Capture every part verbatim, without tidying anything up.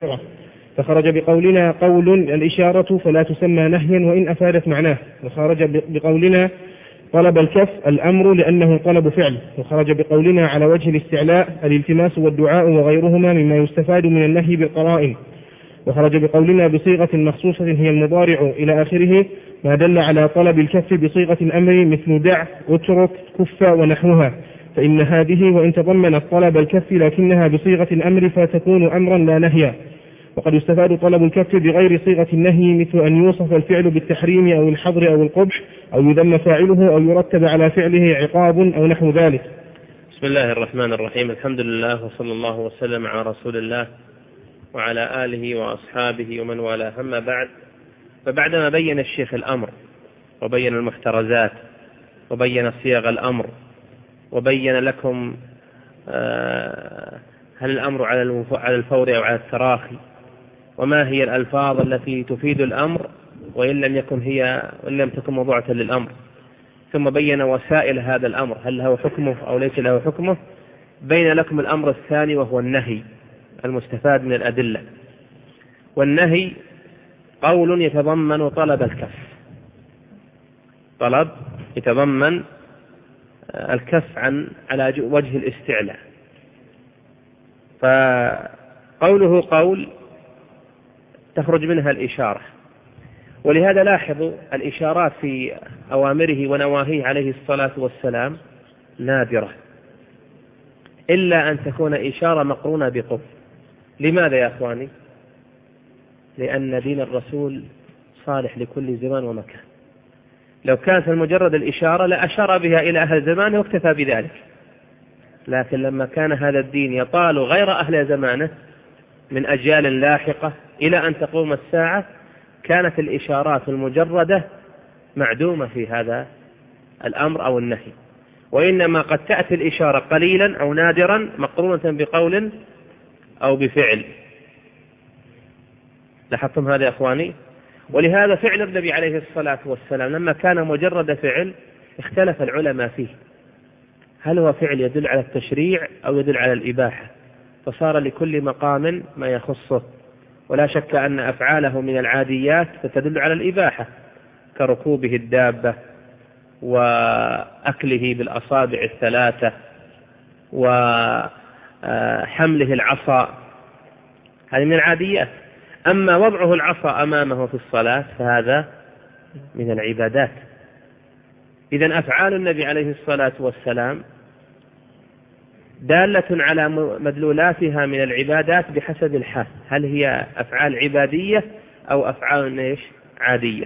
فخرج بقولنا قول الإشارة فلا تسمى نهيا وإن أفادت معناه، وخرج بقولنا طلب الكف الأمر لأنه طلب فعل، وخرج بقولنا على وجه الاستعلاء الالتماس والدعاء وغيرهما مما يستفاد من النهي بالقرائن، وخرج بقولنا بصيغة مخصوصة هي المضارع إلى آخره ما دل على طلب الكف بصيغة الأمر مثل دع اترك كف ونحوها، فإن هذه وإن تضمنت طلب الكف لكنها بصيغة الأمر فتكون أمرا لا نهيا. وقد يستفاد طلب الكف بغير صيغة النهي مثل أن يوصف الفعل بالتحريم أو الحظر أو القبح أو يذم فاعله أو يرتب على فعله عقاب أو نحو ذلك. بسم الله الرحمن الرحيم. الحمد لله وصلى الله وسلم على رسول الله وعلى آله وأصحابه ومن والاه. أما بعد، فبعدما بين الشيخ الأمر وبين المحترزات وبين صيغ الأمر وبين لكم هل الأمر على الفور أو على التراخي، وما هي الألفاظ التي تفيد الأمر وإن لم يكن هي وإن لم تكن موضوعة للأمر، ثم بين وسائل هذا الأمر هل له حكمه أو ليس له حكمه، بين لكم الأمر الثاني وهو النهي المستفاد من الأدلة. والنهي قول يتضمن طلب الكف، طلب يتضمن الكف عن على وجه الاستعلاء. فقوله قول تخرج منها الإشارة، ولهذا لاحظوا الإشارات في أوامره ونواهيه عليه الصلاة والسلام نادرة، إلا أن تكون إشارة مقرونة بقول. لماذا يا أخواني؟ لأن دين الرسول صالح لكل زمان ومكان. لو كانت المجرد الإشارة لأشار بها إلى أهل زمانه واكتفى بذلك، لكن لما كان هذا الدين يطال غير أهل زمانه من أجيال لاحقة إلى أن تقوم الساعة، كانت الإشارات المجردة معدومة في هذا الأمر أو النهي، وإنما قد تأتي الإشارة قليلا أو نادرا مقرونة بقول أو بفعل. لاحظتم هذا يا أخواني؟ ولهذا فعل النبي عليه الصلاة والسلام لما كان مجرد فعل اختلف العلماء فيه، هل هو فعل يدل على التشريع أو يدل على الإباحة، فصار لكل مقام ما يخصه. ولا شك أن أفعاله من العاديات فتدل على الإباحة كركوبه الدابة وأكله بالأصابع الثلاثة وحمله العصا، هذه من العاديات. أما وضعه العصا أمامه في الصلاة فهذا من العبادات. إذن أفعال النبي عليه الصلاة والسلام دالة على مدلولاتها من العبادات بحسب الحال، هل هي أفعال عبادية أو أفعال عادية.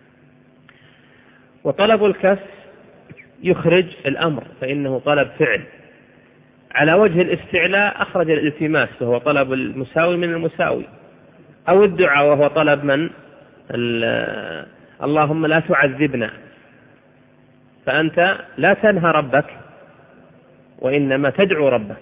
وطلب الكف يخرج الأمر فإنه طلب فعل. على وجه الاستعلاء أخرج الالتماس وهو طلب المساوي من المساوي، أو الدعاء وهو طلب من اللهم لا تعذبنا، فأنت لا تنهى ربك وإنما تدعو ربك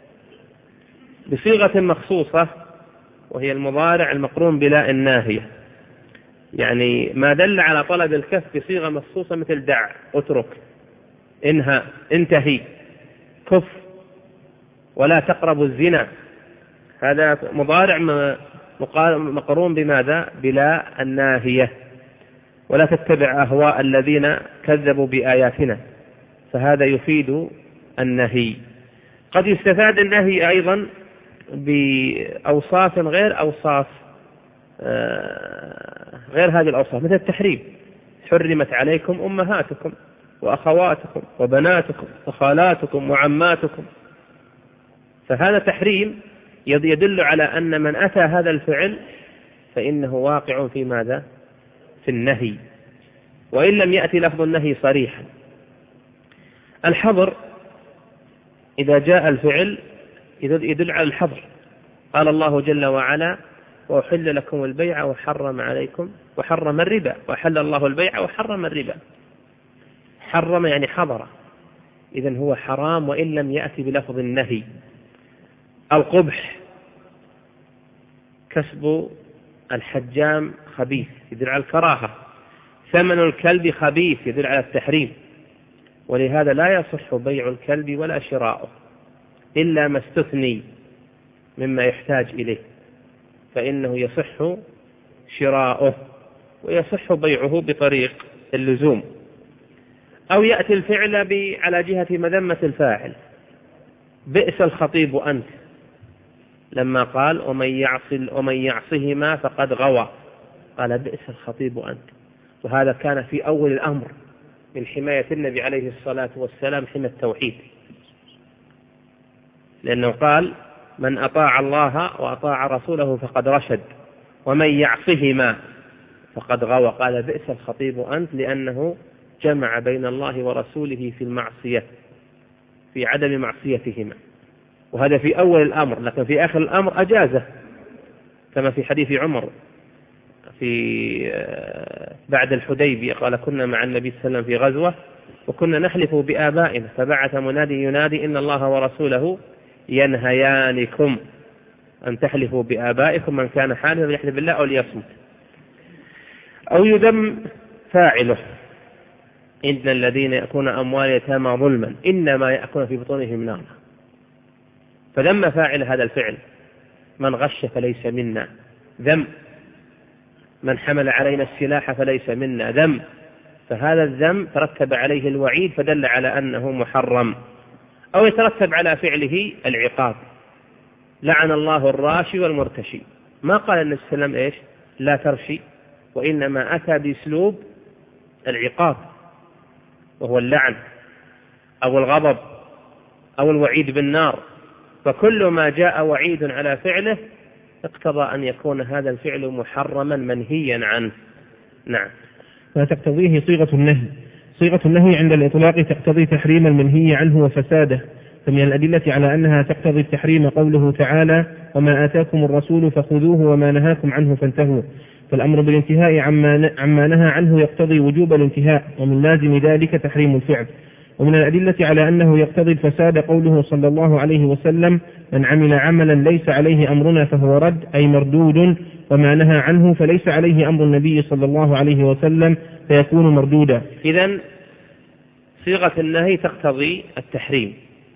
بصيغة مخصوصة وهي المضارع المقرون بلا الناهية، يعني ما دل على طلب الكف بصيغة مخصوصة مثل دع اترك انهى انتهي كف ولا تقربوا الزنا، هذا مضارع مقرون بماذا؟ بلا الناهية. ولا تتبع أهواء الذين كذبوا بآياتنا، فهذا يفيد النهي. قد يستفاد النهي أيضا بأوصاف غير أوصاف غير هذه الأوصاف، مثل التحريم، حرمت عليكم أمهاتكم وأخواتكم وبناتكم وخالاتكم وعماتكم، فهذا تحريم يدل على أن من أتى هذا الفعل فإنه واقع في ماذا؟ في النهي، وإن لم يأتي لفظ النهي صريحا. الحظر إذا جاء الفعل يدل على الحظر، قال الله جل وعلا وأحل لكم البيع وحرم عليكم وحرم الربا، وأحل الله البيع وحرم الربا، حرم يعني حظر، إذن هو حرام وإن لم يأتي بلفظ النهي. القبح كسب الحجام خبيث يدل على الكراهة، ثمن الكلب خبيث يدل على التحريم، ولهذا لا يصح بيع الكلب ولا شراؤه إلا ما استثني مما يحتاج إليه. فإنه يصح شراؤه ويصح بيعه بطريق اللزوم. أو يأتي الفعل على جهة مذمة الفاعل، بئس الخطيب أنت، لما قال ومن يعص ومن يعصهما فقد غوى، قال بئس الخطيب أنت. وهذا كان في أول الأمر من حماية النبي عليه الصلاة والسلام حمى التوحيد، لأنه قال من أطاع الله وأطاع رسوله فقد رشد ومن يعصهما فقد غوى، قال بئس الخطيب أنت، لأنه جمع بين الله ورسوله في المعصية، في عدم معصيتهما. وهذا في أول الأمر، لكن في آخر الأمر أجازه، كما في حديث عمر في بعد الحديبية قال كنا مع النبي صلى الله عليه وسلم في غزوة وكنا نحلف بآبائنا فبعث منادي ينادي إن الله ورسوله ينهيانكم أن تحلفوا بآبائكم، من كان حالفا فليحلف بالله أو ليصمت. أو يذم فاعله، إن الذين يأكلون أموال اليتامى ظلما إنما يأكلون في بطونهم نارا، فذم فاعل هذا الفعل، من غش فليس منا ذم، من حمل علينا السلاح فليس منا ذم، فهذا الذم ترتب عليه الوعيد فدل على أنه محرم. أو يترتب على فعله العقاب، لعن الله الراشي والمرتشي، ما قال النبي صلى الله عليه وسلم إيش لا ترشي، وإنما أتى بأسلوب العقاب وهو اللعن أو الغضب أو الوعيد بالنار، فكل ما جاء وعيد على فعله اقتضى أن يكون هذا الفعل محرما منهيا عنه. نعم. فتقتضيه صيغة النهي. صيغة النهي عند الإطلاق تقتضي تحريم المنهي عنه وفساده، فمن الأدلة على أنها تقتضي التحريم قوله تعالى وما آتاكم الرسول فخذوه وما نهاكم عنه فانتهوا، فالأمر بالانتهاء عما, عما نهى عنه يقتضي وجوب الانتهاء، ومن لازم ذلك تحريم الفعل. ومن الأدلة على أنه يقتضي الفساد قوله صلى الله عليه وسلم من عمل عملا ليس عليه أمرنا فهو رد، أي مردود، وما نهى عنه فليس عليه أمر النبي صلى الله عليه وسلم فيكون مردودا. إذن صيغة النهي تقتضي التحريم،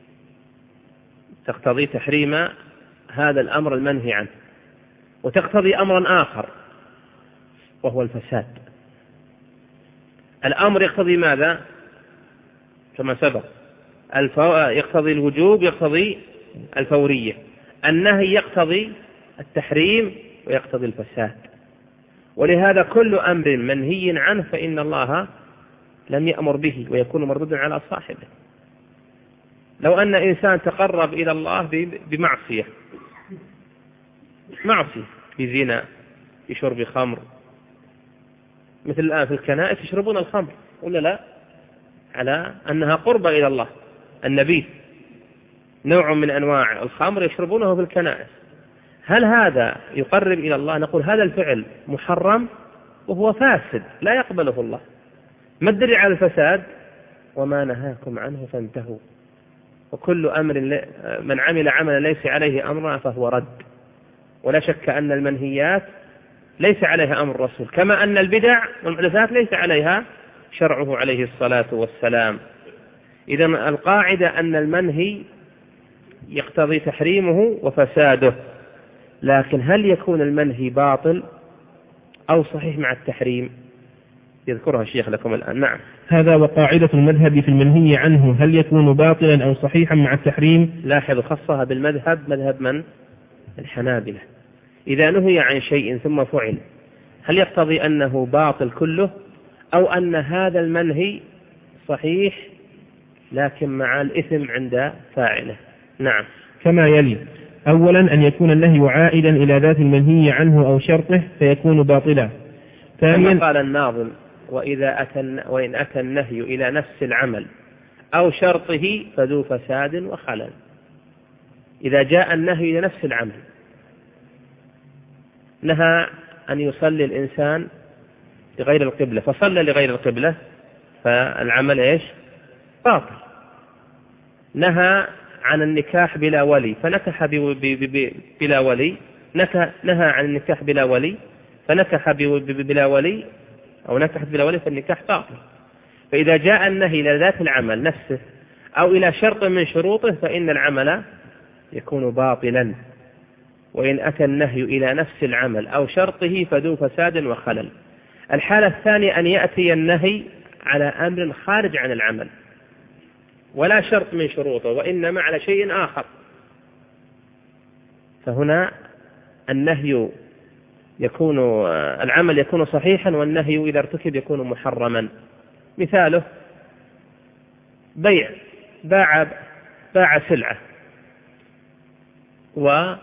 تقتضي تحريم هذا الأمر المنهي عنه، وتقتضي أمرا آخر وهو الفساد. الأمر يقتضي ماذا؟ كما سبق، الفو... يقتضي الوجوب، يقتضي الفورية. النهي يقتضي التحريم ويقتضي الفساد، ولهذا كل أمر منهي عنه فإن الله لم يأمر به ويكون مردودا على صاحبه. لو أن إنسان تقرب إلى الله بمعصية، معصية بزنا، بشرب خمر، مثل الآن في الكنائس يشربون الخمر ولا لا، على أنها قربة إلى الله، النبي نوع من أنواع الخمر يشربونه في الكنائس، هل هذا يقرب إلى الله؟ نقول هذا الفعل محرم وهو فاسد لا يقبله الله. ما الدليل على الفساد؟ وما نهاكم عنه فانتهوا، وكل أمر من عمل عملا ليس عليه أمرنا فهو رد. ولا شك أن المنهيات ليس عليها أمر الرسول، كما أن البدع والمحدثات ليس عليها شرعه عليه الصلاة والسلام. إذن القاعدة أن المنهي يقتضي تحريمه وفساده، لكن هل يكون المنهي باطل أو صحيح مع التحريم؟ يذكرها الشيخ لكم الآن. نعم. هذا وقاعدة المذهب في المنهي عنه هل يكون باطلا أو صحيحا مع التحريم؟ لاحظ خصها بالمذهب، مذهب من؟ الحنابلة. إذا نهي عن شيء ثم فعل هل يقتضي أنه باطل كله، أو أن هذا المنهي صحيح لكن مع الإثم عند فاعله؟ نعم. كما يلي: أولا أن يكون النهي عائدا إلى ذات المنهي عنه أو شرطه فيكون باطلا. ثانيا قال الناظم: وإذا أتى وإن أتى النهي إلى نفس العمل أو شرطه فذو فساد وخلل. إذا جاء النهي إلى نفس العمل، نهى أن يصلي الإنسان لغير القبلة فصلى لغير القبلة، فالعمل إيش؟ باطل. نهى عن النكاح بلا ولي فنكح بلا ولي، نهى عن النكاح بلا ولي فنكح بلا ولي أو نكحت بلا ولي، فالنكاح باطل. فإذا جاء النهي إلى ذات العمل نفسه أو إلى شرط من شروطه فإن العمل يكون باطلا. وإن أتى النهي إلى نفس العمل أو شرطه فذو فساد وخلل. الحالة الثانية أن يأتي النهي على أمر خارج عن العمل ولا شرط من شروطه وإنما على شيء آخر، فهنا النهي يكون العمل يكون صحيحا والنهي إذا ارتكب يكون محرما. مثاله بيع، باع باع سلعة، وهذه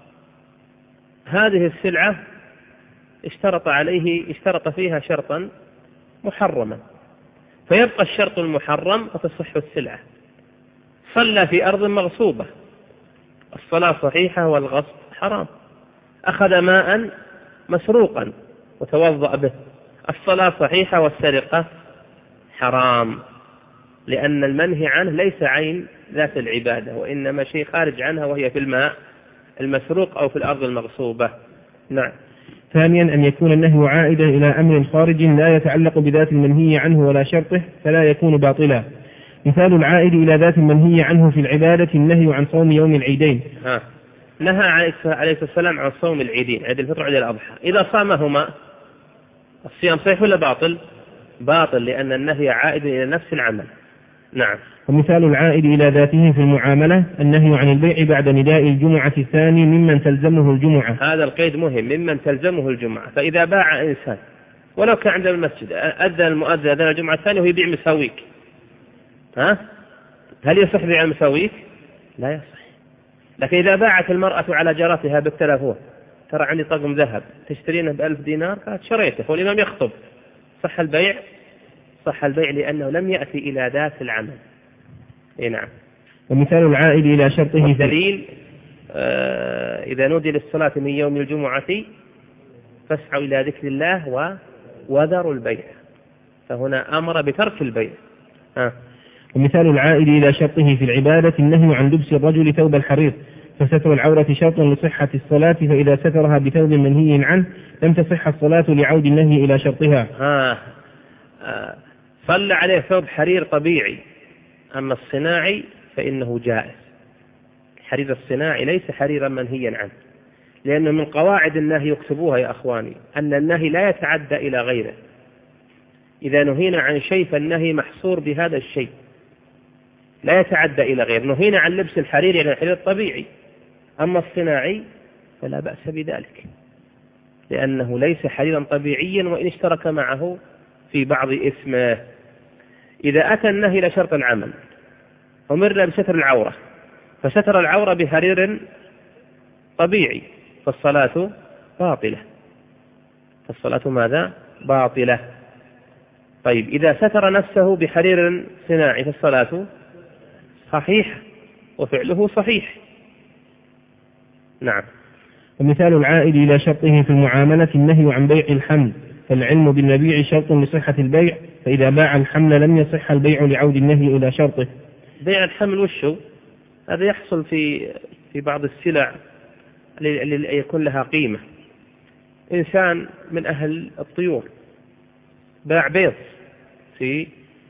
السلعة اشترط عليه اشترط فيها شرطا محرما، فيبقى الشرط المحرم وتصح السلعة. صلى في أرض مغصوبة، الصلاة صحيحة والغصب حرام. أخذ ماء مسروقا وتوضأ به، الصلاة صحيحة والسرقة حرام، لأن المنهي عنه ليس عين ذات العبادة وإنما شيء خارج عنها، وهي في الماء المسروق أو في الأرض المغصوبة. نعم. ثانيا أن يكون النهي عائدا إلى أمر خارج لا يتعلق بذات المنهي عنه ولا شرطه فلا يكون باطلا. مثال العائد إلى ذات المنهي عنه في العبادة النهي عن صوم يوم العيدين. ها. نهى عليه السلام عن صوم العيدين، عيد الفطر وعيد الأضحى، إذا صامهما الصيام صحيح ولا باطل؟ باطل، لأن النهي عائد إلى نفس العمل. نعم. ومثال العائد إلى ذاته في المعاملة النهي عن البيع بعد نداء الجمعة الثاني ممن تلزمه الجمعة. هذا القيد مهم، ممن تلزمه الجمعة. فإذا باع إنسان ولو كان عند المسجد أذن المؤذن أذن الجمعة الثانية ويبيع مساويك، ها؟ هل يصح بيع المساويك؟ لا يصح. لكن إذا باعت المرأة على جارتها بالتلفون، ترى عندي طقم ذهب تشترينه بألف دينار، قالت شريته والإمام يخطب، صح البيع؟ صح البيع لأنه لم يأتي إلى ذات العمل. إيه نعم. ومثال العائد إلى شرطه الدليل آه إذا نودي للصلاة من يوم الجمعة فاسعوا إلى ذكر الله وذروا البيع، فهنا أمر بترك البيع. آه. ومثال العائد إلى شرطه في العبادة النهي عن لبس الرجل ثوب الحرير، فستر العورة شرط لصحة الصلاة، فإذا سترها بثوب منهي عنه لم تصح الصلاة لعود النهي إلى شرطها. آه. آه. صلى عليه ثوب حرير طبيعي، أما الصناعي فإنه جائز. الحرير الصناعي ليس حريرا منهيا عنه، لأنه من قواعد النهي يكتبوها يا أخواني أن النهي لا يتعدى إلى غيره. إذا نهينا عن شيء فالنهي محصور بهذا الشيء، لا يتعدى إلى غير. نهينا عن لبس الحرير يعني الحرير الطبيعي، أما الصناعي فلا بأس بذلك لأنه ليس حريرا طبيعيا وإن اشترك معه في بعض اسمه. إذا أتى النهي إلى شرط العمل أمرنا بستر العورة، فستر العورة بحرير طبيعي فالصلاة باطلة، فالصلاة ماذا؟ باطلة. طيب إذا ستر نفسه بحرير صناعي فالصلاة صحيح وفعله صحيح. نعم. ومثال العائد إلى شرطه في المعاملة النهي عن بيع الحمل، فالعلم بالمبيع شرط لصحة البيع، فإذا باع الحمل لم يصح البيع لعود النهي إلى شرطه. بيع الحمل وشو؟ هذا يحصل في في بعض السلع اللي يكون لها قيمة. إنسان من أهل الطيور باع بيض في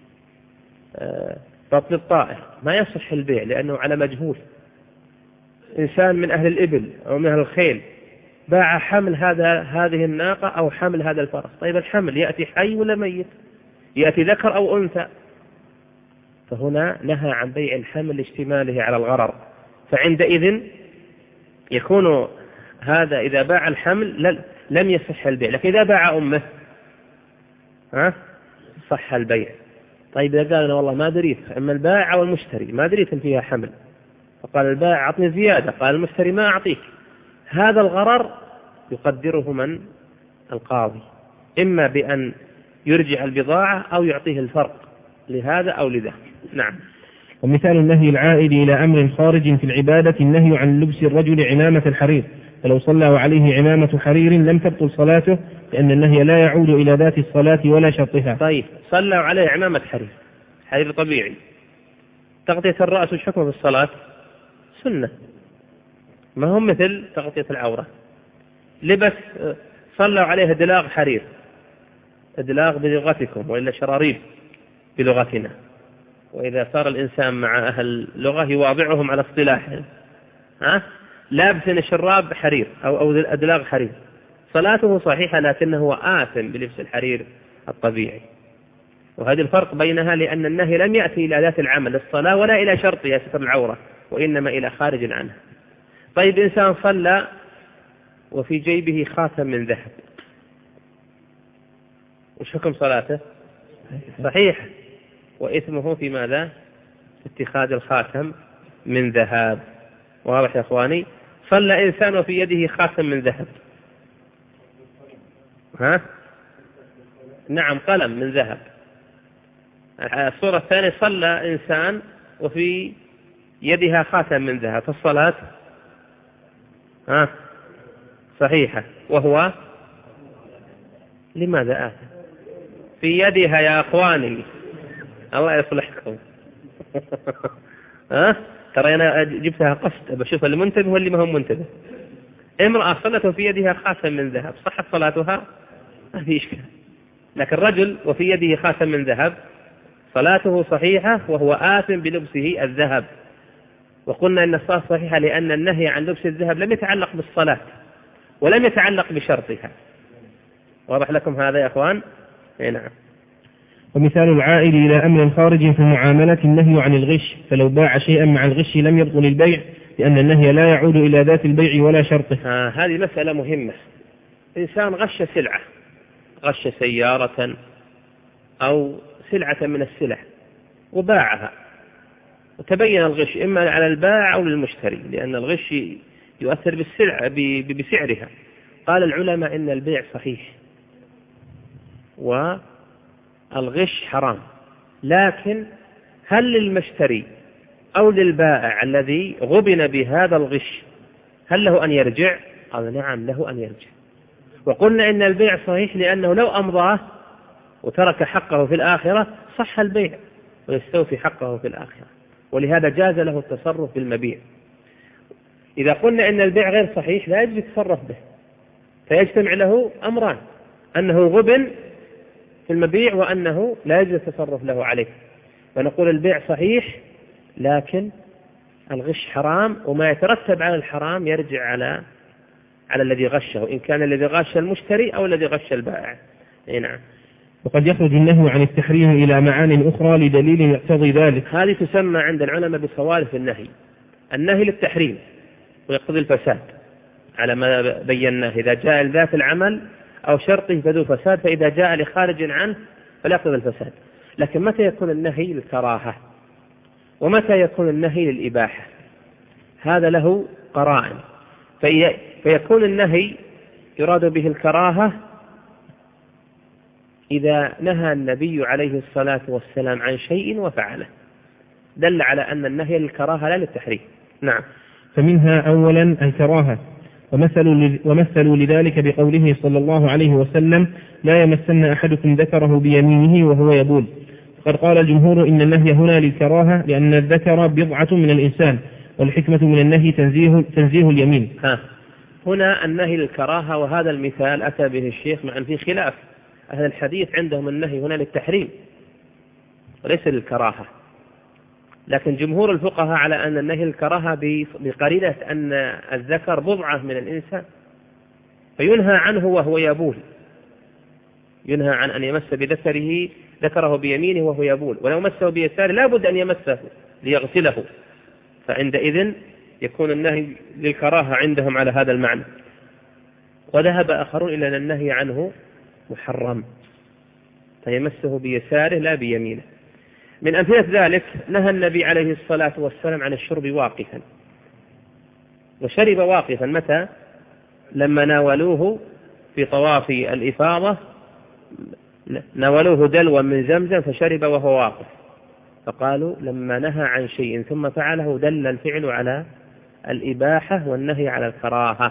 بطن الطائر، ما يصح البيع لأنه على مجهول. إنسان من أهل الإبل أو من أهل الخيل باع حمل هذا هذه الناقة أو حمل هذا الفرس. طيب الحمل يأتي حي ولا ميت؟ يأتي ذكر أو أنثى؟ فهنا نهى عن بيع الحمل لاشتماله على الغرر، فعندئذ يكون هذا إذا باع الحمل لم يصح البيع. لكن إذا باع أمه ها صح البيع. طيب إذا قال أنا والله ما دريت، أما البائع والمشتري ما دريت إن فيها حمل، فقال البائع أعطني زيادة، قال المشتري ما أعطيك، هذا الغرر يقدره من؟ القاضي، إما بأن يرجع البضاعة أو يعطيه الفرق لهذا أو لذاك. نعم. ومثال النهي العائد إلى أمر خارج في العبادة النهي عن لبس الرجل عمامة الحرير، فلو صلى وعليه عمامة حرير لم تبطل صلاته، لأن النهي لا يعود إلى ذات الصلاة ولا شرطها. طيب صلى وعليه عمامة حرير، حرير طبيعي، تغطية الرأس وش حكمه في الصلاة؟ سنة، ما هم مثل تغطية العورة. لبس صلى عليه دلاغ حرير، دلاغ بلغتكم وإلا شراريب بلغتنا، وإذا صار الإنسان مع أهل اللغة يواضعهم على اصطلاحهم، ها؟ لابس شراب حرير أو أو أدلاغ حرير، صلاته صحيحة لكنه هو آثم بلبس الحرير الطبيعي. وهذا الفرق بينها، لأن النهي لم يأتي إلى ذات العمل الصلاة ولا إلى شرطها ستر العورة، وإنما إلى خارج عنها. طيب إنسان صلى وفي جيبه خاتم من ذهب، وش حكم صلاته؟ صحيح، وإثمه في ماذا؟ اتخاذ الخاتم من ذهب. واضح يا أخواني؟ صلى إنسان وفي يده خاتم من ذهب، ها؟ نعم، قلم من ذهب. الصورة الثانية صلى إنسان وفي يدها خاتم من ذهب، فالصلاة ها صحيحة. وهو لماذا آثم؟ في يدها يا أخواني، الله يصلحكم. ها ترى أنا جبتها قصد بشوف اللي منتبه واللي ما هم منتبه. امرأة صلت وفي يدها خاتم من ذهب، صحت صلاتها ما في إشكال، لكن رجل وفي يده خاتم من ذهب صلاته صحيحة وهو آثم بلبسه الذهب. وقلنا إن الصلاة صحيحة لأن النهي عن لبس الذهب لم يتعلق بالصلاة ولم يتعلق بشرطها. واضح لكم هذا يا أخوان؟ نعم. ومثال العائد إلى أمر خارج في المعاملة النهي عن الغش، فلو باع شيئا مع الغش لم يبطل البيع، لأن النهي لا يعود إلى ذات البيع ولا شرطه. آه هذه مسألة مهمة. إنسان غش سلعة، غش سيارة أو سلعة من السلع وباعها، وتبين الغش إما على البائع أو للمشتري، لأن الغش يؤثر بالسلع بسعرها. قال العلماء إن البيع صحيح والغش حرام، لكن هل للمشتري أو للبائع الذي غبن بهذا الغش هل له أن يرجع؟ قال نعم له أن يرجع. وقلنا إن البيع صحيح لأنه لو أمضاه وترك حقه في الآخرة صح البيع ويستوفي حقه في الآخرة، ولهذا جاز له التصرف بالمبيع. إذا قلنا إن البيع غير صحيح لا يجب يتصرف به، فيجتمع له أمران: أنه غبن في المبيع وأنه لا يجب التصرف له عليه. فنقول البيع صحيح لكن الغش حرام، وما يترتب على الحرام يرجع على على الذي غشه، إن كان الذي غش المشتري أو الذي غش البائع. نعم. وقد يخرج النهي عن التحريم إلى معان أخرى لدليل يقتضي ذلك. هذه تسمى عند العلماء بصوارف النهي. النهي للتحريم ويقتضي الفساد على ما بيناه، إذا جاء لذات العمل أو شرطه فذو فساد، فإذا جاء لخارج عنه فلا يقتضي الفساد. لكن متى يكون النهي للكراهة ومتى يكون النهي للإباحة؟ هذا له قرائن. في فيكون النهي يراد به الكراهة إذا نهى النبي عليه الصلاة والسلام عن شيء وفعله، دل على أن النهي للكراهة لا للتحريم. نعم. فمنها أولا الكراهة، ومثلوا ومثلوا لذلك بقوله صلى الله عليه وسلم: لا يمسن أحدكم ذكره بيمينه وهو يبول. قد قال الجمهور إن النهي هنا للكراهة لأن الذكر بضعة من الإنسان، والحكمة من النهي تنزيه, تنزيه اليمين. ها. هنا النهي للكراهة، وهذا المثال أتى به الشيخ مع أن في خلاف. أهل الحديث عندهم النهي هنا للتحريم وليس للكراهة، لكن جمهور الفقهاء على أن النهي للكراهة بقرينة أن الذكر بضعة من الإنسان، فينهى عنه وهو يبول، ينهى عن أن يمس بذكره ذكره بيمينه وهو يبول، ولو مسه بيساره لا بد أن يمسه ليغسله، فعندئذ يكون النهي للكراهة عندهم على هذا المعنى. وذهب آخرون إلى أن النهي عنه محرم، فيمسه بيساره لا بيمينه. من أمثلة ذلك نهى النبي عليه الصلاة والسلام عن الشرب واقفا، وشرب واقفا متى؟ لما ناولوه في طواف الإفاضة، ناولوه دلوا من زمزم فشرب وهو واقف، فقالوا لما نهى عن شيء ثم فعله دل الفعل على الإباحة والنهي على الكراهة،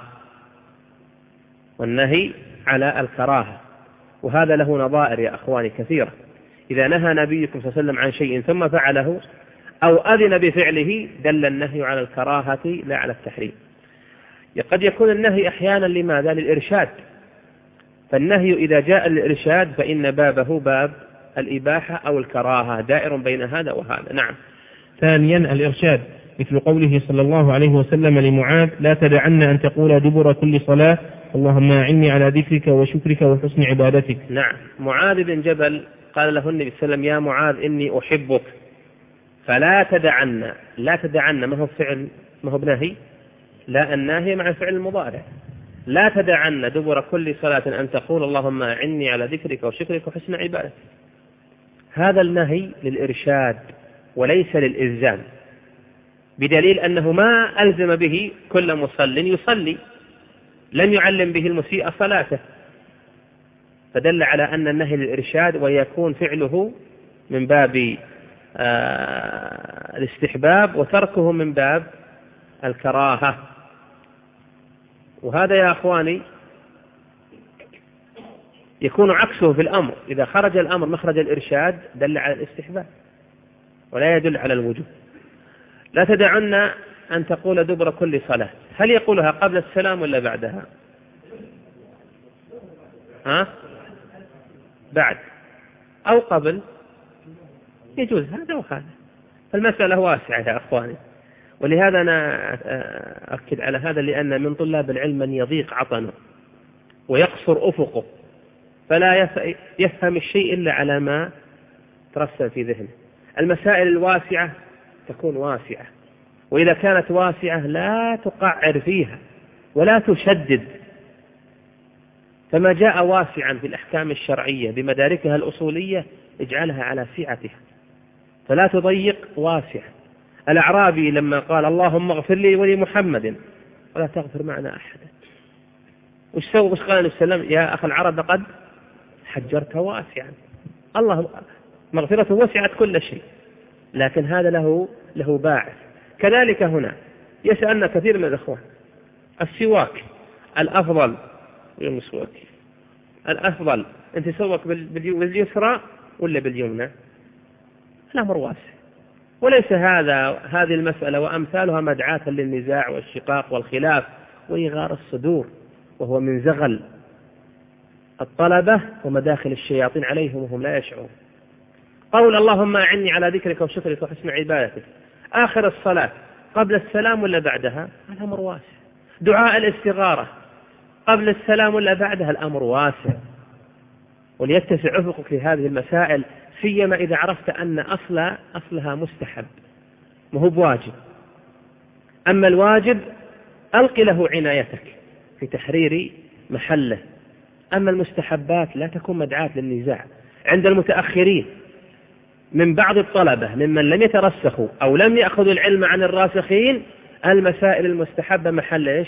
والنهي على الكراهة. وهذا له نظائر يا أخواني كثيرة. إذا نهى نبيكم صلى الله عليه وسلم عن شيء ثم فعله أو أذن بفعله دل النهي على الكراهة لا على التحريم. قد يكون النهي أحيانا لماذا؟ للإرشاد، فالنهي إذا جاء للإرشاد فإن بابه باب الإباحة أو الكراهة، دائر بين هذا وهذا. نعم. ثانيا الإرشاد، مثل قوله صلى الله عليه وسلم لمعاذ: لا تدعن أن تقول دبر كل صلاة اللهم أعني على ذكرك وشكرك وحسن عبادتك. نعم، معاذ بن جبل قال له النبي صلى الله عليه وسلم: يا معاذ إني أحبك فلا تدعن. لا تدعن ما هو فعل، ما هو بنهي، لا الناهي مع الفعل المضارع. لا تدعن دبر كل صلاة أن تقول اللهم أعني على ذكرك وشكرك وحسن عبادتك. هذا النهي للإرشاد وليس للإلزام، بدليل أنه ما ألزم به كل مصل يصلي، لم يعلم به المسيء صلاته، فدل على أن النهي للإرشاد ويكون فعله من باب آه الاستحباب وتركه من باب الكراهة. وهذا يا أخواني يكون عكسه في الأمر، إذا خرج الأمر مخرج الإرشاد دل على الاستحباب ولا يدل على الوجوب. لا تدعن أن تقول دبر كل صلاة، هل يقولها قبل السلام ولا بعدها؟ ها؟ بعد أو قبل يجوز هذا وهذا، المسألة واسعة يا أخواني. ولهذا أنا أؤكد على هذا، لأن من طلاب العلم من يضيق عطنه ويقصر أفقه فلا يفهم الشيء إلا على ما ترسل في ذهنه. المسائل الواسعة تكون واسعة، وإذا كانت واسعة لا تقعر فيها ولا تشدد، فما جاء واسعا في الأحكام الشرعية بمداركها الأصولية اجعلها على سعتها، فلا تضيق واسع. الأعرابي لما قال اللهم اغفر لي ولمحمد ولا تغفر معنا أحدا، وش سوى؟ وش قال النبي صلى الله عليه وسلم؟ يا أخي العرب قد حجرت واسعا. الله مغفرته وسعت كل شيء، لكن هذا له له باعث. كذلك هنا يسألنا كثير من الأخوان السواك الأفضل، المسواك الأفضل أنت تسوك باليسرى ولا باليمنى؟ الأمر واسع، وليس هذا هذه المسألة وأمثالها مدعاة للنزاع والشقاق والخلاف وإغار الصدور، وهو من زغل الطلبة ومداخل الشياطين عليهم وهم لا يشعرون. قول اللهم أعني على ذكرك وشكرك وحسن عبادتك آخر الصلاة قبل السلام ولا بعدها؟ الأمر واسع. دعاء الاستغارة قبل السلام ولا بعدها؟ الأمر واسع. وليتسع أفقك في هذه المسائل، سيما إذا عرفت أن أصل أصلها مستحب وهو بواجب. أما الواجب ألق له عنايتك في تحرير محله، أما المستحبات لا تكون مدعاة للنزاع. عند المتأخرين من بعض الطلبة ممن لم يترسخوا أو لم يأخذوا العلم عن الراسخين، المسائل المستحبة محل إيش؟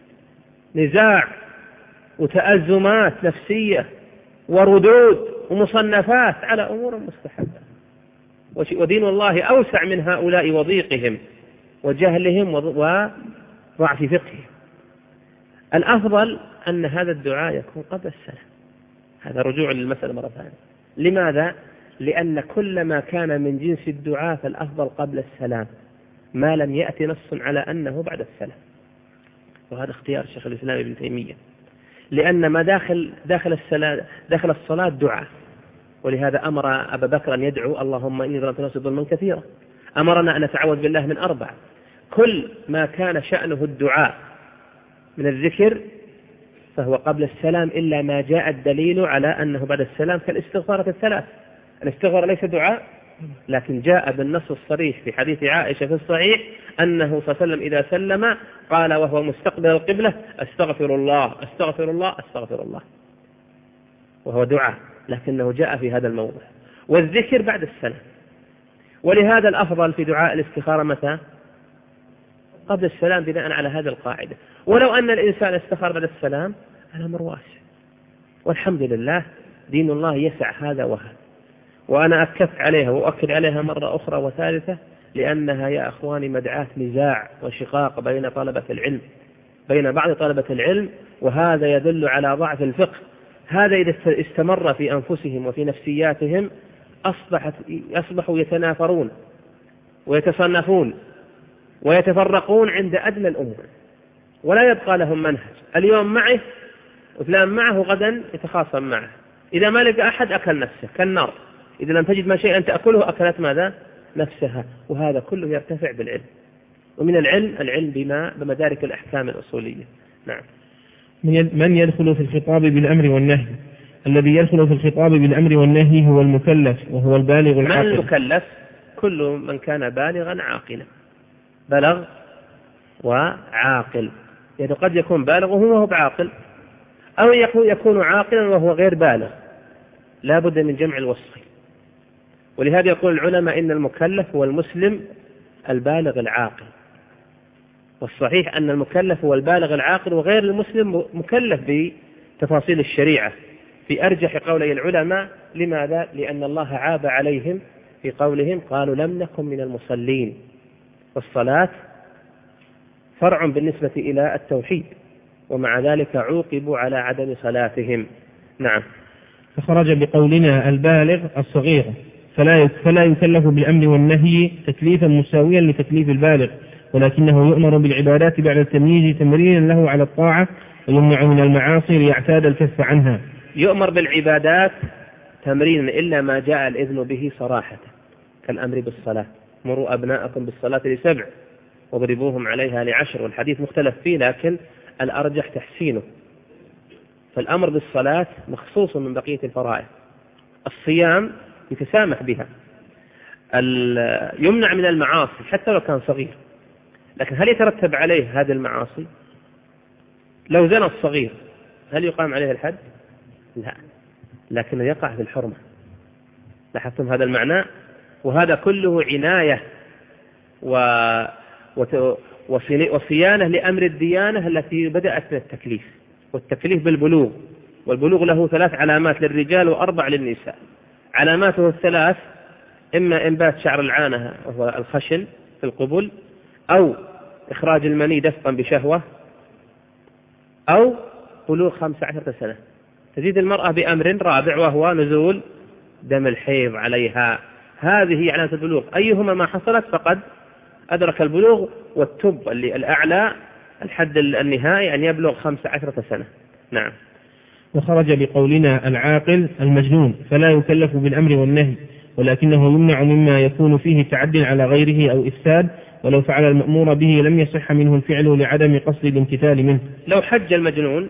نزاع وتأزمات نفسية وردود ومصنفات على أمور مستحبة. ودين الله أوسع من هؤلاء وضيقهم وجهلهم وضعف فقههم. الأفضل أن هذا الدعاء يكون قبل السلام. هذا رجوع للمسألة مرة ثانية. لماذا؟ لأن كل ما كان من جنس الدعاء فالأفضل قبل السلام، ما لم يأتي نص على أنه بعد السلام. وهذا اختيار شيخ الإسلام ابن تيمية، لأن ما داخل داخل الصلاة داخل الصلاة دعاء. ولهذا أمر أبا بكر أن يدعو اللهم إني ظلمت نفسي ظلما كثيرا. أمرنا أن نتعوذ بالله من أربع. كل ما كان شأنه الدعاء من الذكر فهو قبل السلام، إلا ما جاء الدليل على أنه بعد السلام كالاستغفار الثلاث. الاستغفار ليس دعاء، لكن جاء بالنص الصريح في حديث عائشة في الصحيح أنه صلى الله عليه وسلم إذا سلم قال وهو مستقبل القبلة أستغفر الله أستغفر الله أستغفر الله، وهو دعاء لكنه جاء في هذا الموضع. والذكر بعد السلام. ولهذا الأفضل في دعاء الاستخارة متى؟ قبل السلام، بناء على هذه القاعدة. ولو أن الإنسان استخار بعد السلام الأمر واسع، والحمد لله دين الله يسع هذا وهذا. وأنا أكدت عليها وأؤكد عليها مرة أخرى وثالثة، لأنها يا أخواني مدعاة نزاع وشقاق بين طلبة العلم، بين بعض طلبة العلم، وهذا يدل على ضعف الفقه. هذا إذا استمر في أنفسهم وفي نفسياتهم أصبحت أصبحوا يتنافرون ويتصنفون ويتفرقون عند أدنى الأمور، ولا يبقى لهم منهج. اليوم معه وفلان معه، غدا يتخاصم معه. إذا ما لقى أحد أكل نفسه كالنار، إذا لم تجد ما شيئا تأكله أكلت ماذا؟ نفسها. وهذا كله يرتفع بالعلم. ومن العلم العلم بما بمدارك الأحكام الأصولية. نعم. من يدخل في الخطاب بالأمر والنهي؟ الذي يدخل في الخطاب بالأمر والنهي هو المكلف وهو البالغ العاقل. من المكلف؟ كل من كان بالغا عاقلا. بلغ وعاقل، يعني قد يكون بالغ وهو بعاقل، أو يكون عاقلا وهو غير بالغ، لا بد من جمع الوصفين. ولهذا يقول العلماء إن المكلف هو المسلم البالغ العاقل، والصحيح أن المكلف هو البالغ العاقل، وغير المسلم مكلف بتفاصيل الشريعة في أرجح قولي العلماء. لماذا؟ لأن الله عاب عليهم في قولهم قالوا لم نكن من المصلين، والصلاة فرع بالنسبة إلى التوحيد، ومع ذلك عوقبوا على عدم صلاتهم. نعم. فخرج بقولنا البالغ الصغير، فلا فلا يكلف بالأمر والنهي تكليفا مساويا لتكليف البالغ، ولكنه يؤمر بالعبادات بعد التمييز تمرينا له على الطاعة، ويمنع من المعاصي ليعتاد الكف عنها. يؤمر بالعبادات تمرينا إلا ما جاء الإذن به صراحة، كالأمر بالصلاة، مروا أبناءكم بالصلاة لسبع واضربوهم عليها لعشر، والحديث مختلف فيه لكن الأرجح تحسينه. فالأمر بالصلاة مخصوص من بقية الفرائض. الصيام يتسامح بها، يمنع من المعاصي حتى لو كان صغير، لكن هل يترتب عليه هذه المعاصي؟ لو زنى الصغير هل يقام عليه الحد؟ لا، لكنه يقع في الحرمة. لاحظتم هذا المعنى؟ وهذا كله عناية و... وت... وصيانة لأمر الديانة التي بدأت من التكليف، والتكليف بالبلوغ، والبلوغ له ثلاث علامات للرجال وأربع للنساء. علاماته الثلاث: إما إنبات شعر العانة وهو الخشن في القبل، أو إخراج المني دفقا بشهوة، أو بلوغ خمس عشرة سنة. تزيد المرأة بأمر رابع وهو نزول دم الحيض عليها. هذه علامة البلوغ، أيهما ما حصلت فقد أدرك البلوغ. والتب اللي الأعلى الحد النهائي أن يبلغ خمس عشرة سنة. نعم. وخرج بقولنا العاقل المجنون، فلا يكلف بالأمر والنهي، ولكنه يمنع مما يكون فيه تعد على غيره أو إفساد، ولو فعل المأمور به لم يصح منه الفعل لعدم قصد الامتثال منه. لو حج المجنون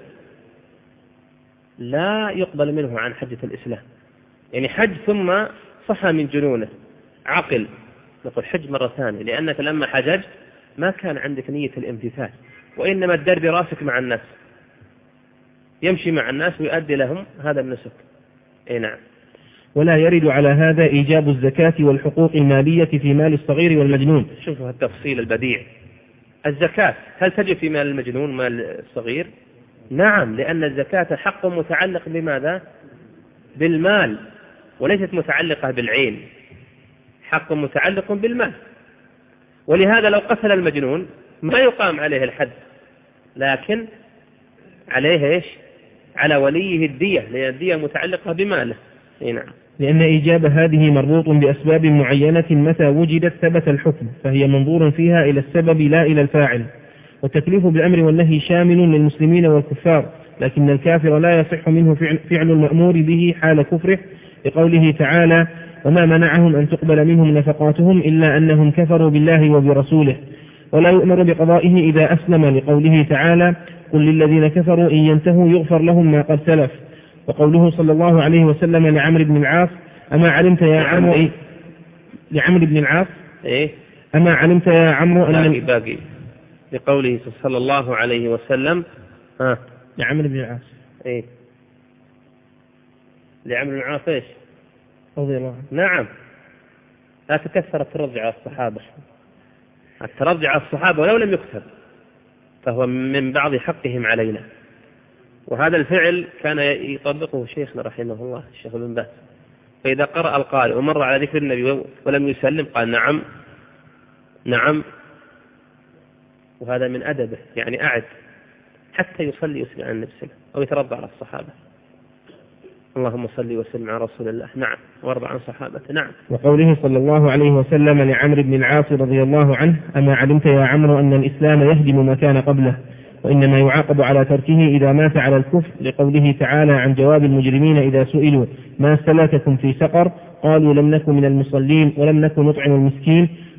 لا يقبل منه عن حجة الإسلام، يعني حج ثم صحى من جنونه عقل، نقول حج مرة ثانية، لأنك لما حججت ما كان عندك نية الامتثال، وإنما الدر براسك مع الناس، يمشي مع الناس ويؤدي لهم هذا النسك. أي نعم. ولا يرد على هذا إيجاب الزكاة والحقوق المالية في مال الصغير والمجنون. شوفوا التفصيل البديع. الزكاة هل تجب في مال المجنون مال الصغير؟ نعم، لأن الزكاة حق متعلق بماذا؟ بالمال، وليست متعلقة بالعين، حق متعلق بالمال. ولهذا لو قتل المجنون ما يقام عليه الحد، لكن عليه إيش؟ على وليه الدية، لأن الدية متعلقة بماله. نعم. لأن إيجاب هذه مربوط بأسباب معينة، متى وجدت ثبت الحكم، فهي منظور فيها إلى السبب لا إلى الفاعل. والتكليف بالأمر والنهي شامل للمسلمين والكفار، لكن الكافر لا يصح منه فعل المأمور به حال كفره، لقوله تعالى: وما منعهم أن تقبل منهم نفقاتهم إلا أنهم كفروا بالله وبرسوله. ولا يؤمر بقضائه إذا أسلم، لقوله تعالى: قل للذين كفروا إن ينتهوا يغفر لهم ما قد سلف. وقوله صلى الله عليه وسلم لعمرو بن العاص: أما علمت يا عمرو إيه؟ لعمرو بن العاص إيه؟ أما علمت يا عمرو أن باقي باقي لقوله صلى الله عليه وسلم ها لعمرو بن العاص إيه؟ لعمرو بن العاص إيش؟ رضي الله عنه. نعم، لا تكثر الترضي على الصحابة، الترضي على الصحابة ولو لم يكتب فهو من بعض حقهم علينا. وهذا الفعل كان يطبقه شيخنا رحمه الله الشيخ ابن باز، فإذا قرأ القارئ ومر على ذكر النبي ولم يسلم قال نعم نعم، وهذا من أدبه، يعني أعد حتى يصلي ويسمع عن نفسه أو يترضى على الصحابة. اللهم صل وسلم على رسول الله. نعم، وارضى عن صحابته. نعم. وقوله صلى الله عليه وسلم لعمرو بن العاص رضي الله عنه: أما علمت يا عمرو أن الإسلام يهدم ما كان قبله، وإنما يعاقب على تركه إذا مات على الكفر، لقوله تعالى عن جواب المجرمين إذا سئلوا: ما سلككم في سقر؟ قالوا لم نكن من المصلين ولم نكن نطعم المسكين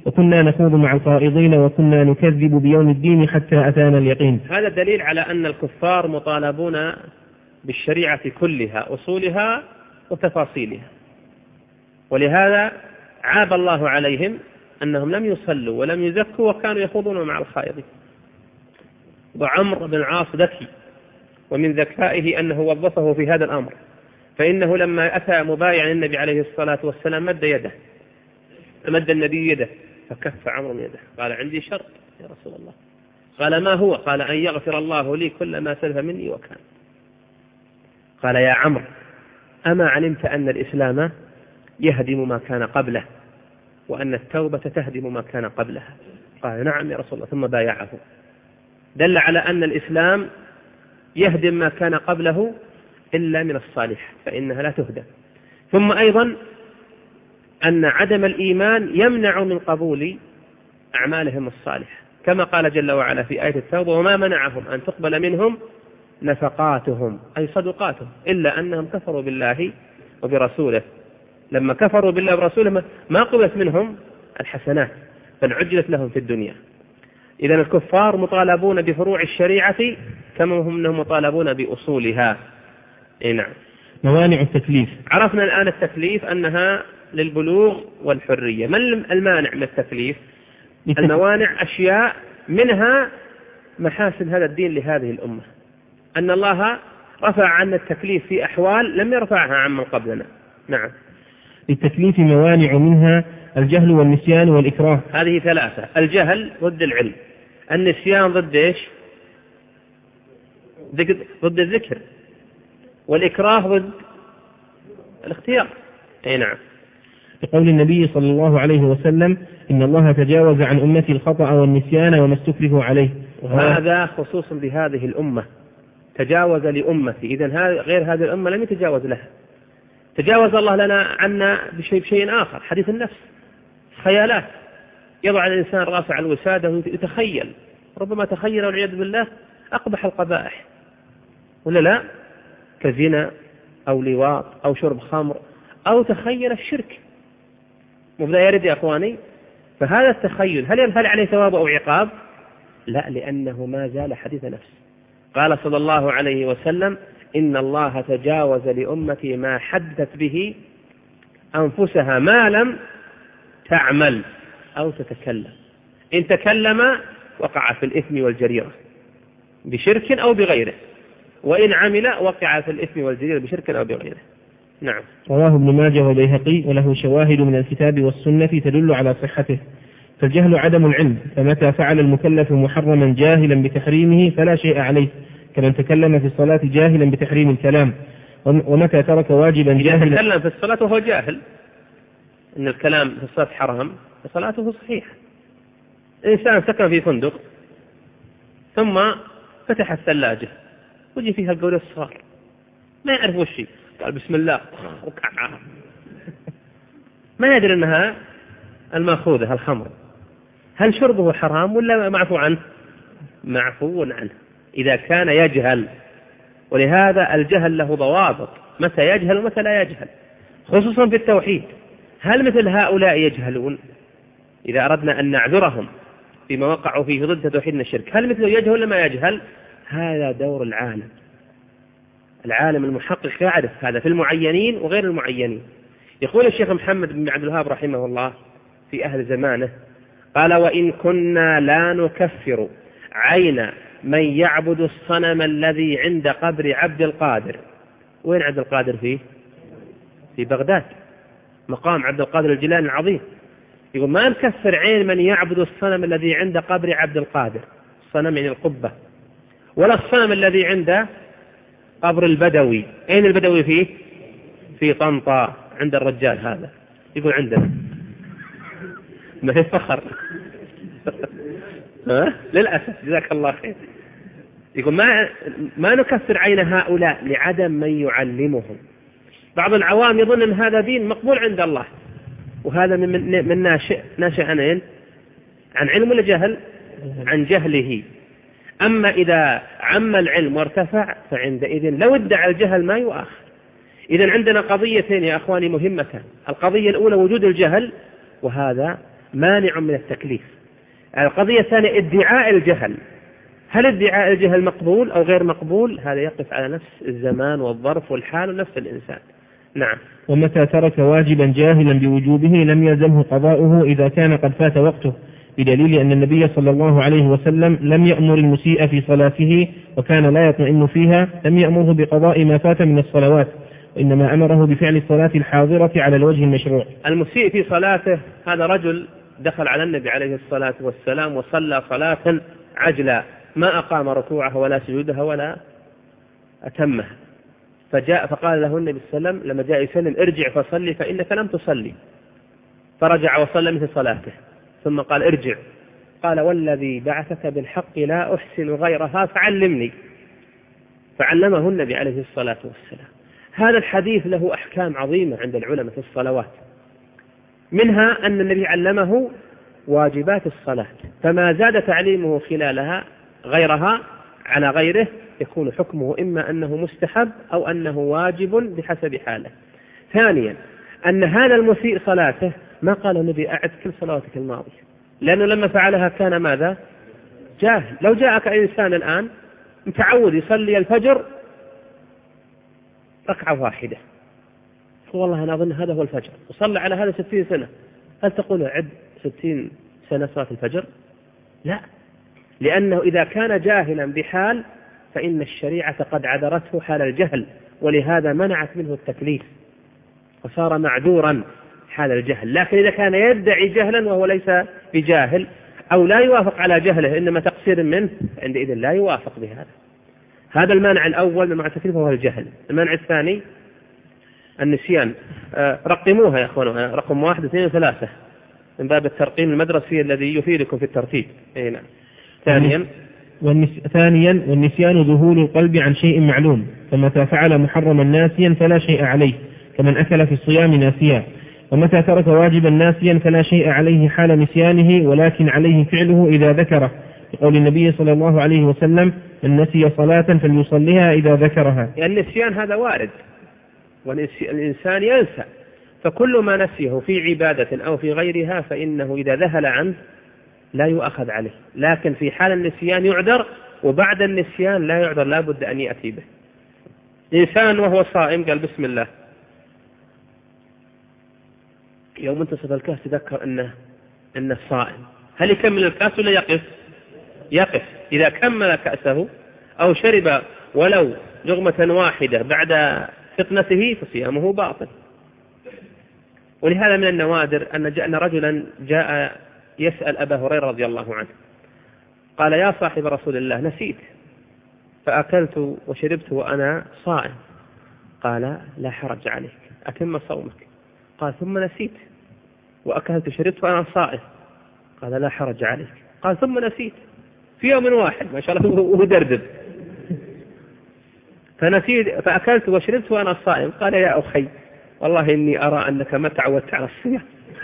وكنا نخوض مع الخائضين وكنا نكذب بيوم الدين حتى أتانا اليقين. هذا دليل على أن الكفار مطالبون بالشريعة كلها، أصولها وتفاصيلها، ولهذا عاب الله عليهم أنهم لم يصلوا ولم يزكوا وكانوا يخوضون مع الخائضين. وعمرو بن العاص ذكي، ومن ذكائه أنه وظفه في هذا الأمر، فإنه لما أتى مبايع النبي عليه الصلاة والسلام مد يده، مد النبي يده فكف عمرو من يده، قال عندي شرط يا رسول الله. قال ما هو؟ قال أن يغفر الله لي كل ما سلف مني وكان. قال يا عمرو أما علمت أن الإسلام يهدم ما كان قبله وأن التوبة تهدم ما كان قبلها؟ قال نعم يا رسول الله، ثم بايعه. دل على أن الإسلام يهدم ما كان قبله إلا من الصالح فإنها لا تهدم. ثم أيضا أن عدم الإيمان يمنع من قبول أعمالهم الصالحة، كما قال جل وعلا في آية التوبة وما منعهم أن تقبل منهم نفقاتهم أي صدقاتهم إلا أنهم كفروا بالله وبرسوله. لما كفروا بالله ورسوله ما قبلت منهم الحسنات بل عجلت لهم في الدنيا. إذن الكفار مطالبون بفروع الشريعة كما هم مطالبون بأصولها. إيه نعم. موانع التكليف. عرفنا الآن التكليف أنها للبلوغ والحرية. ما المانع من التكليف؟ الموانع أشياء منها محاسن هذا الدين لهذه الأمة، أن الله رفع عنا التكليف في أحوال لم يرفعها عن من قبلنا. نعم. للتكليف موانع منها الجهل والنسيان والإكراه. هذه ثلاثة: الجهل ضد العلم، النسيان ضد إيش؟ ضد الذكر، والإكراه ضد الاختيار. أي نعم. بقول النبي صلى الله عليه وسلم إن الله تجاوز عن أمتي الخطأ والنسيان وما استكرهوا عليه. وهذا خصوص بهذه الأمة، تجاوز لأمتي. إذن غير هذه الأمة لم يتجاوز لها. تجاوز الله لنا عنا بشيء, بشيء آخر، حديث النفس، خيالات. يضع الإنسان راسه على الوسادة ويتخيل، ربما تخيل والعياذ بالله أقبح القبائح، ولا لا؟ كزنا أو لواط أو شرب خمر أو تخيل الشرك. مبدأ يرد يا أخواني. فهذا التخيل هل هل عليه ثواب أو عقاب؟ لا، لأنه ما زال حديث نفس. قال صلى الله عليه وسلم إن الله تجاوز لأمتي ما حدثت به أنفسها ما لم تعمل أو تتكلم. إن تكلم وقع في الإثم والجريرة بشرك أو بغيره، وإن عمل وقع في الإثم والجريرة بشرك أو بغيره. نعم. رواه ابن ماجه والبيهقي وله شواهد من الكتاب والسنة تدل على صحته. فالجهل عدم العلم، فمتى فعل المكلف محرما جاهلا بتحريمه فلا شيء عليه، كمن تكلم في الصلاة جاهلا بتحريم الكلام، ومتى ترك واجبا جاهلا. تكلم في الصلاة وهو جاهل إن الكلام في الصلاة حرام فصلاته صحيحة. إنسان سكن في فندق ثم فتح الثلاجة وجي فيها القول الصغار ما يعرف وشي، قال بسم الله وكعها، ما يدري أنها المأخوذة الخمر. هل شربه حرام ولا معفو عنه؟ معفو عنه إذا كان يجهل. ولهذا الجهل له ضوابط، متى يجهل ومتى لا يجهل، خصوصا في التوحيد. هل مثل هؤلاء يجهلون؟ إذا أردنا أن نعذرهم فيما وقعوا فيه ضد توحيدنا الشرك، هل مثله يجهل ولا ما يجهل؟ هذا دور العالم. العالم المحقق يعرف هذا في المعينين وغير المعينين. يقول الشيخ محمد بن عبد الوهاب رحمه الله في أهل زمانه، قال وإن كنا لا نكفر عين من يعبد الصنم الذي عند قبر عبد القادر. وين عبد القادر فيه؟ في بغداد، مقام عبد القادر الجيلاني العظيم. يقول ما نكفر عين من يعبد الصنم الذي عند قبر عبد القادر، الصنم يعني القبة، ولا الصنم الذي عند قبر البدوي. أين البدوي فيه؟ في طنطا عند الرجال هذا. يقول عندنا ما هي فخر للأسف، جزاك الله خير. يقول ما ما نكفر عين هؤلاء لعدم من يعلمهم. بعض العوام يظن أن هذا دين مقبول عند الله، وهذا من من, من ناشئ ناشئ عن عن علم ولا جهل؟ عن جهله. أما إذا عم العلم وارتفع فعندئذ لو ادعى الجهل ما يؤاخذ. إذن عندنا قضيتين يا أخواني مهمتان. القضية الأولى وجود الجهل، وهذا مانع من التكليف. القضية الثانية ادعاء الجهل، هل ادعاء الجهل مقبول أو غير مقبول؟ هذا يقف على نفس الزمان والظرف والحال ونفس الإنسان. نعم. ومتى ترك واجبا جاهلا بوجوبه لم يلزمه قضاؤه إذا كان قد فات وقته، بدليل أن النبي صلى الله عليه وسلم لم يأمر المسيء في صلاته وكان لا يطمئن فيها، لم يأمره بقضاء ما فات من الصلوات، وإنما أمره بفعل الصلاة الحاضرة على الوجه المشروع. المسيء في صلاته هذا رجل دخل على النبي عليه الصلاة والسلام وصلى صلاة عجلا ما أقام ركوعها ولا سجودها ولا أتمها، فجاء فقال له النبي صلى الله عليه وسلم لما جاء يسلم ارجع فصلي فإنك لم تصلي، فرجع وصلى مثل صلاته، ثم قال ارجع، قال والذي بعثك بالحق لا أحسن غيرها فعلمني، فعلمه النبي عليه الصلاة والسلام. هذا الحديث له أحكام عظيمة عند العلماء في الصلوات، منها أن النبي علمه واجبات الصلاة، فما زاد تعليمه خلالها غيرها على غيره يكون حكمه إما أنه مستحب أو أنه واجب بحسب حاله. ثانيا أن هذا المسيء صلاته ما قال النبي أعد كل صلواتك الماضية، لأنه لما فعلها كان ماذا؟ جاهل. لو جاءك إنسان الآن متعود يصلي الفجر ركعة واحدة، والله أنا أظن هذا هو الفجر، وصلى على هذا ستين سنة، هل تقول عد ستين سنة صلاة الفجر؟ لا، لأنه إذا كان جاهلا بحال فإن الشريعة قد عذرته حال الجهل، ولهذا منعت منه التكليف وصار معذورا حال الجهل. لكن إذا كان يدعي جهلا وهو ليس بجاهل أو لا يوافق على جهله إنما تقصير منه، عندئذ لا يوافق بهذا. هذا المانع الأول من مع التكليف وهو الجهل. المانع الثاني النسيان. آه رقموها يا أخوانا، رقم واحد اثنين وثلاثة من باب الترقيم المدرسي الذي يفيدكم في الترتيب. أي نعم. ثانيا والنس... ثانيا والنسيان ذهول القلب عن شيء معلوم، فمتى فعل محرما ناسيا فلا شيء عليه كمن أكل في الصيام ناسيا، ومتى ترك واجبا ناسيا فلا شيء عليه حال نسيانه ولكن عليه فعله إذا ذكره، لقول النبي صلى الله عليه وسلم من نسي صلاة فليصليها إذا ذكرها. يعني النسيان هذا وارد والإنسان ينسى، فكل ما نسيه في عبادة أو في غيرها فإنه إذا ذهل عنه لا يؤخذ عليه، لكن في حال النسيان يعذر، وبعد النسيان لا يعذر، لا بد أن يأتي به. إنسان وهو صائم قال بسم الله، يوم انتصف الكاس تذكر أنه أنه صائم، هل يكمل الكاس ولا يقف؟ يقف. إذا كمل كأسه أو شرب ولو لغمة واحدة بعد فطنته فصيامه باطل. ولهذا من النوادر أن جاءنا رجلا جاء يسأل أبا هريرة رضي الله عنه، قال يا صاحب رسول الله نسيت فأكلت وشربت وأنا صائم، قال لا حرج عليك أتم صومك. قال ثم نسيت وأكلت وشربت وأنا صائم، قال لا حرج عليك. قال ثم نسيت في يوم واحد، ما شاء الله وهو دردب، فنسيت فأكلت وشربت وأنا صائم. قال يا أخي والله إني أرى أنك ما تعودت على الصيام.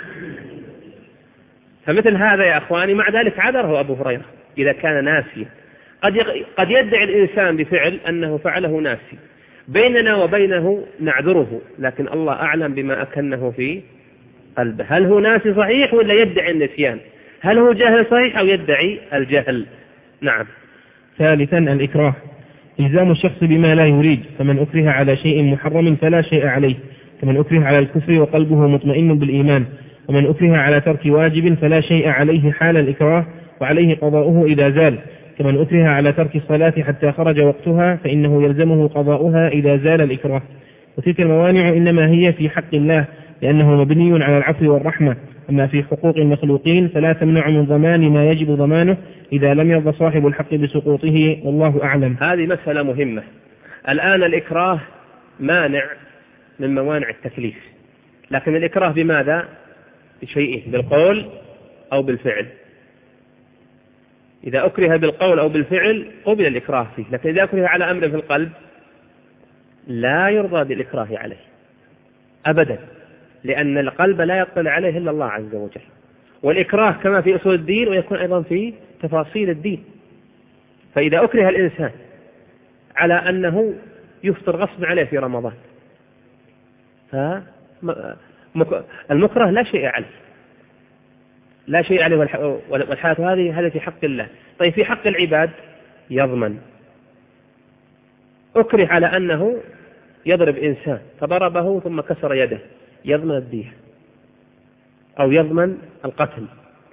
فمثل هذا يا أخواني مع ذلك عذره أبو هريرة إذا كان ناسيا. قد قد يدعي الإنسان بفعل أنه فعله ناسي، بيننا وبينه نعذره، لكن الله أعلم بما أكنه في قلبه، هل هو ناسي صحيح ولا يدعي النسيان، هل هو جاهل صحيح أو يدعي الجهل. نعم. ثالثا الإكراه، إلزام الشخص بما لا يريد، فمن أكره على شيء محرم فلا شيء عليه كمن أكره على الكفر وقلبه مطمئن بالإيمان، ومن أكره على ترك واجب فلا شيء عليه حال الإكراه وعليه قضاؤه إذا زال، كمن أكره على ترك الصلاة حتى خرج وقتها فإنه يلزمه قضاؤها إذا زال الإكراه. وتلك الموانع إنما هي في حق الله لأنه مبني على العفو والرحمة، أما في حقوق المخلوقين فلا تمنع من ضمان ما يجب ضمانه إذا لم يرضى صاحب الحق بسقوطه، والله أعلم. هذه مسألة مهمة. الآن الإكراه مانع من موانع التكليف، لكن الإكراه بماذا؟ بشيء، بالقول أو بالفعل. إذا أكره بالقول أو بالفعل قبل الإكراه فيه، لكن إذا أكره على أمر في القلب لا يرضى بالإكراه عليه أبدا، لأن القلب لا يطلع عليه إلا الله عز وجل. والإكراه كما في أصول الدين ويكون أيضا في تفاصيل الدين. فإذا أكره الإنسان على أنه يفطر غصب عليه في رمضان فالمكره لا شيء عليه، لا شيء عليه والحالة هذه هذا في حق الله. طيب في حق العباد يضمن. أكره على أنه يضرب إنسان فضربه ثم كسر يده، يضمن الدية أو يضمن القتل.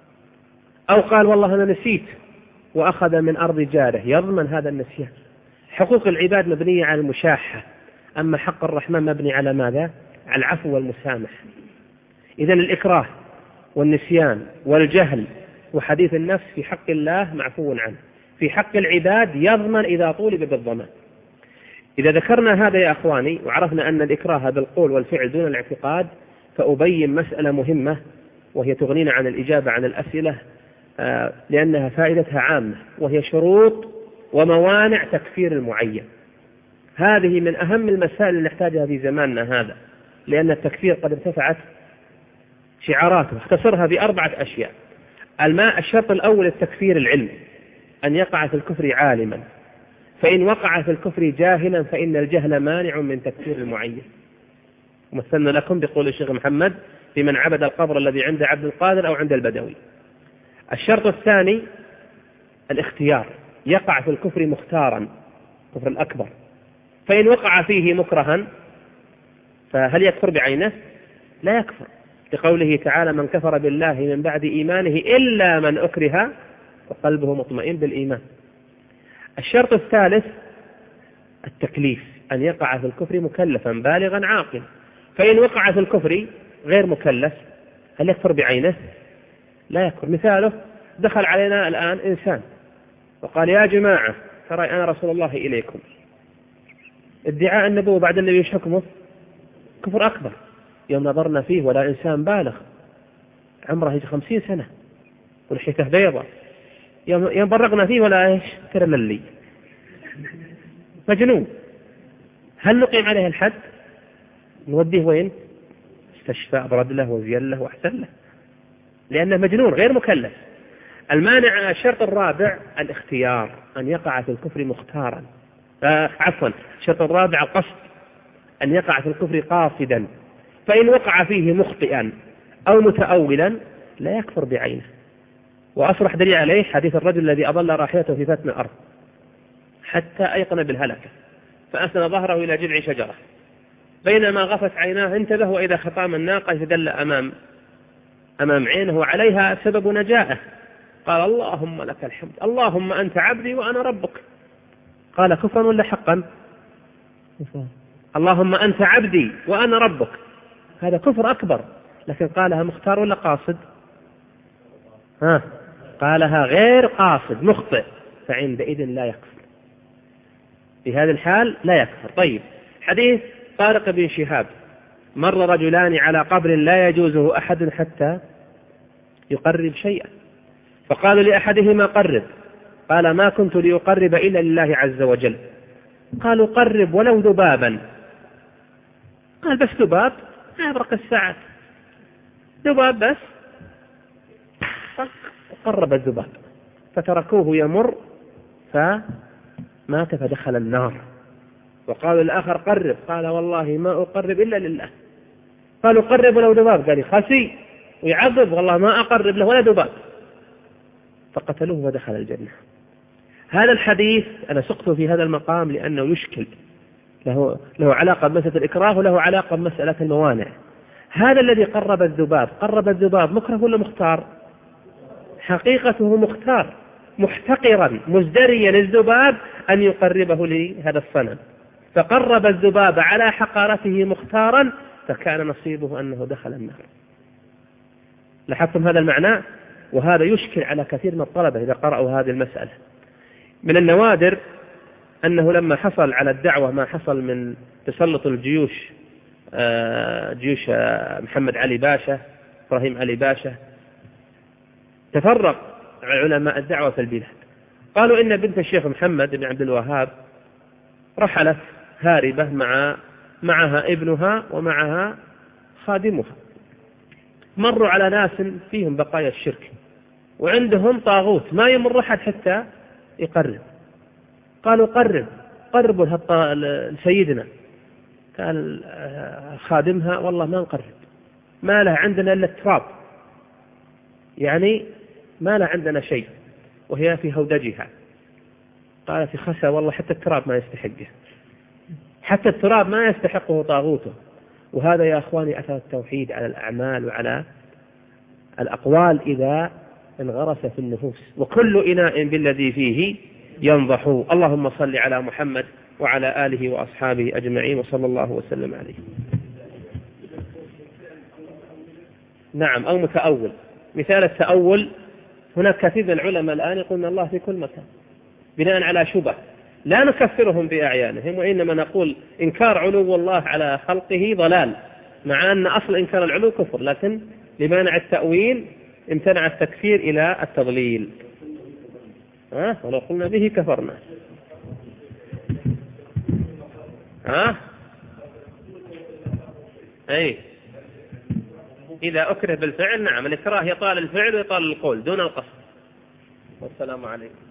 أو قال والله أنا نسيت وأخذ من أرض جاره، يضمن هذا النسيان. حقوق العباد مبنية على المشاحة، أما حق الرحمن مبني على ماذا؟ على العفو والمسامح. إذن الإكراه والنسيان والجهل وحديث النفس في حق الله معفو عنه، في حق العباد يضمن إذا طولب بالضمان. إذا ذكرنا هذا يا أخواني وعرفنا أن الإكراه بالقول والفعل دون الاعتقاد، فأبين مسألة مهمة وهي تغنينا عن الإجابة عن الأسئلة لأنها فائدتها عامة، وهي شروط وموانع تكفير المعين. هذه من أهم المسائل اللي نحتاجها في زماننا هذا، لأن التكفير قد ارتفعت شعاراته. اختصرها بأربعة أشياء. الماء الشرط الأول التكفير العلم، أن يقع في الكفر عالما، فإن وقع في الكفر جاهلا فإن الجهل مانع من تكفير المعين. مثلنا لكم بقول الشيخ محمد في من عبد القبر الذي عند عبد القادر أو عند البدوي. الشرط الثاني الاختيار، يقع في الكفر مختارا، كفر الأكبر، فإن وقع فيه مكرها فهل يكفر بعينه؟ لا يكفر، لقوله تعالى من كفر بالله من بعد إيمانه إلا من أكره وقلبه مطمئن بالإيمان. الشرط الثالث التكليف، أن يقع في الكفر مكلفا بالغا عاقلا، فإن وقع في الكفر غير مكلف هل يكفر بعينه؟ لا يكفر. مثاله دخل علينا الآن إنسان وقال يا جماعة ترى أنا رسول الله إليكم، ادعاء النبوة بعد النبي حكمه كفر أكبر. يوم نظرنا فيه ولا إنسان بالغ عمره يجي خمسين سنة ولحيته بيضة، يوم برقنا فيه ولا إيش ترملي مجنون. هل نقيم عليه الحد؟ نوديه وين؟ استشفى أبرد له وزين له وأحسن له، لأنه مجنون غير مكلف. المانع الشرط الرابع الاختيار، أن يقع في الكفر مختارا. آه عفوا الشرط الرابع القصد، أن يقع في الكفر قاصدا، فإن وقع فيه مخطئا أو متأولا لا يكفر بعينه. وأصرح دليل عليه حديث الرجل الذي أضل راحلته في فتن الأرض حتى أيقن بالهلكة فأسند ظهره إلى جذع شجرة، بينما غفت عيناه انتبه وإذا خطام الناقة يتدلى أمام أمام عينه وعليها سبب نجاته، قال اللهم لك الحمد، اللهم أنت عبدي وأنا ربك. قال كفرا ولا حقا؟ اللهم أنت عبدي وأنا ربك، هذا كفر أكبر، لكن قالها مختار ولا قاصد؟ ها قالها غير قاصد مخطئ، فعندئذ لا يكفر، في هذا الحال لا يكفر. طيب حديث طارق بن شهاب مر رجلان على قبر لا يجوزه أحد حتى يقرب شيئا، فقالوا لأحدهما قرب، قال ما كنت ليقرب إلا لله عز وجل. قالوا قرب ولو ذبابا، قال بس ذباب يبرق الساعات، ذباب بس، قرب الذباب فتركوه يمر فمات فدخل النار. وقالوا الآخر قرب، قال والله ما أقرب إلا لله. قالوا قرب ولو ذباب، قال خسي ويعذب والله ما أقرب له ولا ذباب، فقتلوه ودخل الجنة. هذا الحديث أنا سقته في هذا المقام لأنه يشكل، له, له علاقة بمسألة الإكراه وله علاقة بمسألة الموانع. هذا الذي قرب الذباب، قرب الذباب مكره ولا مختار؟ حقيقته مختار، محتقرا مزدريا الذباب أن يقربه لهذا الصنم، فقرب الذباب على حقارته مختارا، فكان نصيبه أنه دخل النار. لاحظتم هذا المعنى؟ وهذا يشكل على كثير من الطلبة إذا قرأوا هذه المسألة. من النوادر أنه لما حصل على الدعوة ما حصل من تسلط الجيوش، جيوش محمد علي باشا إبراهيم علي باشا، تفرق علماء الدعوة في البلاد. قالوا إن بنت الشيخ محمد بن عبد الوهاب رحلت هاربة مع معها ابنها ومعها خادمها، مروا على ناس فيهم بقايا الشرك وعندهم طاغوت ما يمر أحد حتى يقرب. قالوا قرب قربوا لسيدنا، قال خادمها والله ما نقرب، ما له عندنا إلا التراب، يعني ما لا عندنا شيء وهي في هودجها. قالت خسى والله حتى التراب ما يستحقه، حتى التراب ما يستحقه طاغوته. وهذا يا أخواني أثر التوحيد على الأعمال وعلى الأقوال إذا انغرس في النفوس. وكل إناء بالذي فيه ينضح. اللهم صل على محمد وعلى آله وأصحابه أجمعين وصلى الله وسلم عليه. نعم، أو متأول. مثال التأول، هناك كثير من العلماء الآن يقولون الله في كل مكان بناء على شبه، لا نكفرهم بأعيانهم، وإنما نقول إنكار علو الله على خلقه ضلال، مع أن أصل إنكار العلو كفر، لكن لمانع التأويل امتنع التكفير إلى التضليل. ها؟ ولو قلنا به كفرنا. ها؟ أي إذا أكره بالفعل، نعم، الإكراه يطال الفعل ويطال القول دون القصد. والسلام عليكم.